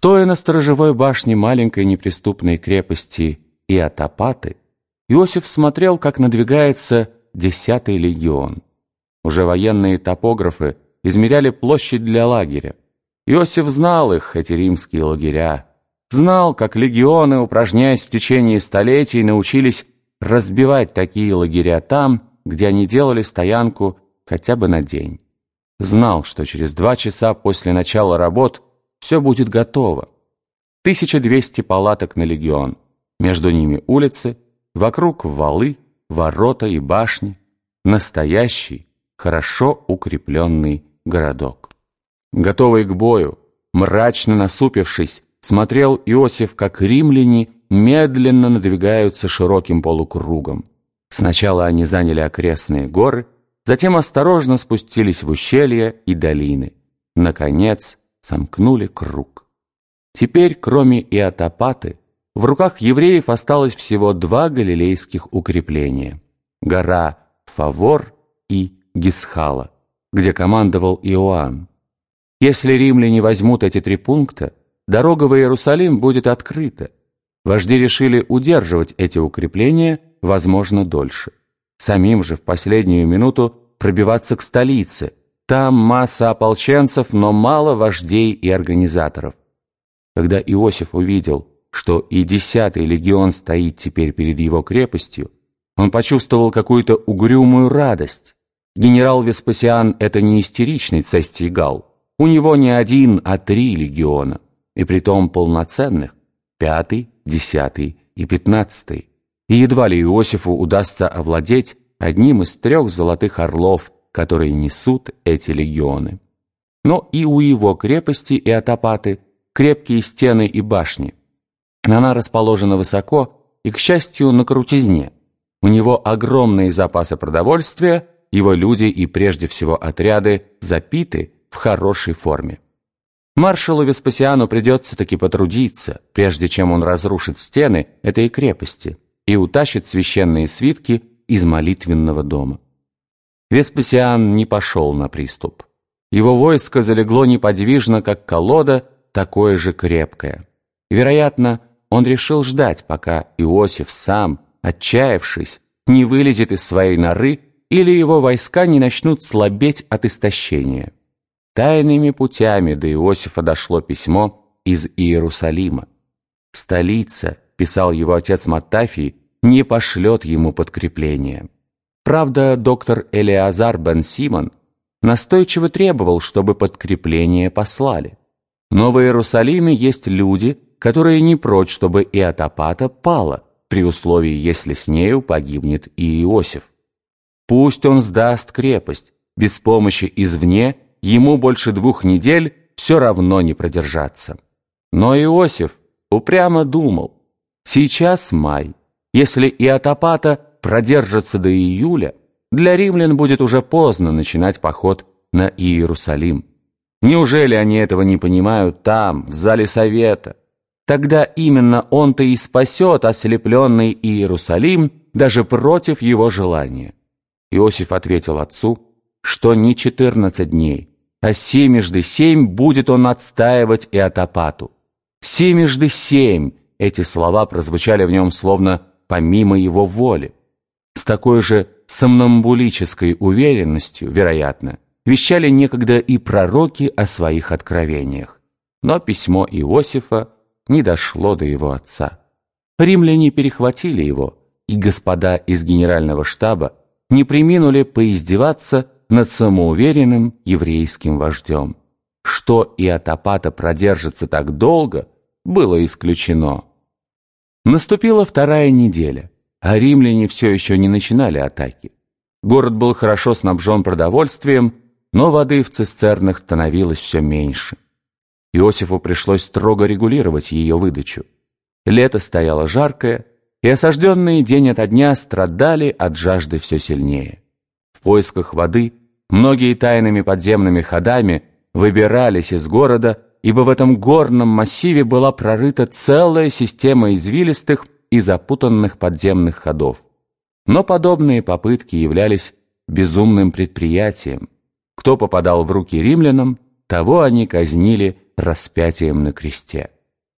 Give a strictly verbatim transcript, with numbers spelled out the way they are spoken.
Стоя на сторожевой башне маленькой неприступной крепости Иотопаты, Иосиф смотрел, как надвигается десятый легион. Уже военные топографы измеряли площадь для лагеря. Иосиф знал их, эти римские лагеря. Знал, как легионы, упражняясь в течение столетий, научились разбивать такие лагеря там, где они делали стоянку хотя бы на день. Знал, что через два часа после начала работ все будет готово. тысяча двести палаток на легион, между ними улицы, вокруг валы, ворота и башни. Настоящий, хорошо укрепленный городок. Готовый к бою, мрачно насупившись, смотрел Иосиф, как римляне медленно надвигаются широким полукругом. Сначала они заняли окрестные горы, затем осторожно спустились в ущелья и долины. Наконец, сомкнули круг. Теперь, кроме Иотопаты, в руках евреев осталось всего два галилейских укрепления – гора Фавор и Гисхала, где командовал Иоанн. Если римляне возьмут эти три пункта, дорога в Иерусалим будет открыта. Вожди решили удерживать эти укрепления, возможно, дольше. Самим же в последнюю минуту пробиваться к столице. Там масса ополченцев, но мало вождей и организаторов. Когда Иосиф увидел, что и десятый легион стоит теперь перед его крепостью, он почувствовал какую-то угрюмую радость. Генерал Веспасиан — это не истеричный Цестий Гал. У него не один, а три легиона, и притом полноценных — пятый, десятый и пятнадцатый. И едва ли Иосифу удастся овладеть одним из трех золотых орлов, которые несут эти легионы. Но и у его крепости Иотопаты крепкие стены и башни. Она расположена высоко и, к счастью, на крутизне. У него огромные запасы продовольствия, его люди и прежде всего отряды запиты в хорошей форме. Маршалу Веспасиану придется таки потрудиться, прежде чем он разрушит стены этой крепости и утащит священные свитки из молитвенного дома. Веспасиан не пошел на приступ. Его войско залегло неподвижно, как колода, такое же крепкое. Вероятно, он решил ждать, пока Иосиф сам, отчаявшись, не вылезет из своей норы или его войска не начнут слабеть от истощения. Тайными путями до Иосифа дошло письмо из Иерусалима. «Столица», — писал его отец Маттафий, — «не пошлет ему подкрепление». Правда, доктор Элиазар бен Симон настойчиво требовал, чтобы подкрепление послали. Но в Иерусалиме есть люди, которые не прочь, чтобы Иотопата пала, при условии, если с нею погибнет и Иосиф. Пусть он сдаст крепость, без помощи извне ему больше двух недель все равно не продержаться. Но Иосиф упрямо думал, сейчас май, если Иотопата продержится до июля, для римлян будет уже поздно начинать поход на Иерусалим. Неужели они этого не понимают там, в зале совета? Тогда именно он-то и спасет ослепленный Иерусалим даже против его желания. Иосиф ответил отцу, что не четырнадцать дней, а семежды семь будет он отстаивать Иотопату. Семежды семь — эти слова прозвучали в нем словно помимо его воли. С такой же сомнамбулической уверенностью, вероятно, вещали некогда и пророки о своих откровениях. Но письмо Иосифа не дошло до его отца. Римляне перехватили его, и господа из генерального штаба не преминули поиздеваться над самоуверенным еврейским вождем. Что Иотопата продержится так долго, было исключено. Наступила вторая неделя, а римляне все еще не начинали атаки. Город был хорошо снабжен продовольствием, но воды в цистернах становилось все меньше. Иосифу пришлось строго регулировать ее выдачу. Лето стояло жаркое, и осажденные день ото дня страдали от жажды все сильнее. В поисках воды многие тайными подземными ходами выбирались из города, ибо в этом горном массиве была прорыта целая система извилистых и запутанных подземных ходов. Но подобные попытки являлись безумным предприятием. Кто попадал в руки римлянам, того они казнили распятием на кресте.